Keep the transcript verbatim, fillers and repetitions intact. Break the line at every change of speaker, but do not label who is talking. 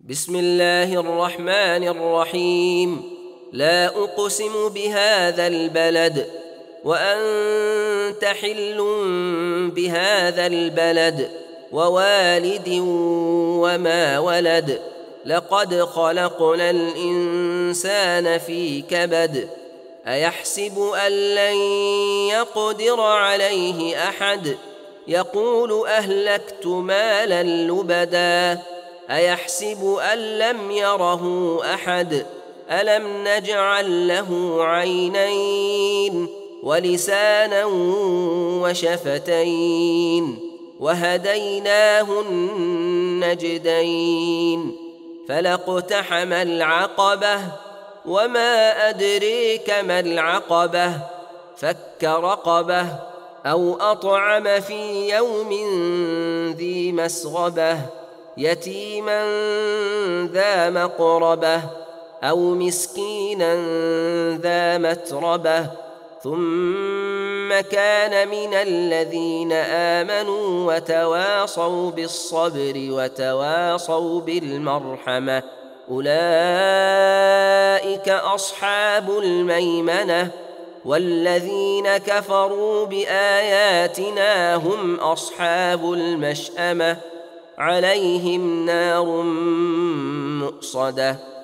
بسم الله الرحمن الرحيم. لا أقسم بهذا البلد وأنت حل بهذا البلد ووالد وما ولد. لقد خلقنا الإنسان في كبد. أيحسب أن لن يقدر عليه أحد. يقول أهلكت مالا لبدا. أيحسب أن لم يره أحد. ألم نجعل له عينين ولسانا وشفتين وهديناه النجدين. فلاقتحم العقبة وما أدريك ما العقبة. فك رقبة أو أطعم في يوم ذي مسغبة يتيما ذا مقربة أو مسكينا ذا متربة ثم كان من الذين آمنوا وتواصوا بالصبر وتواصوا بالمرحمة أولئك أصحاب الميمنة. والذين كفروا بآياتنا هم أصحاب المشأمة عليهم نار مؤصدة.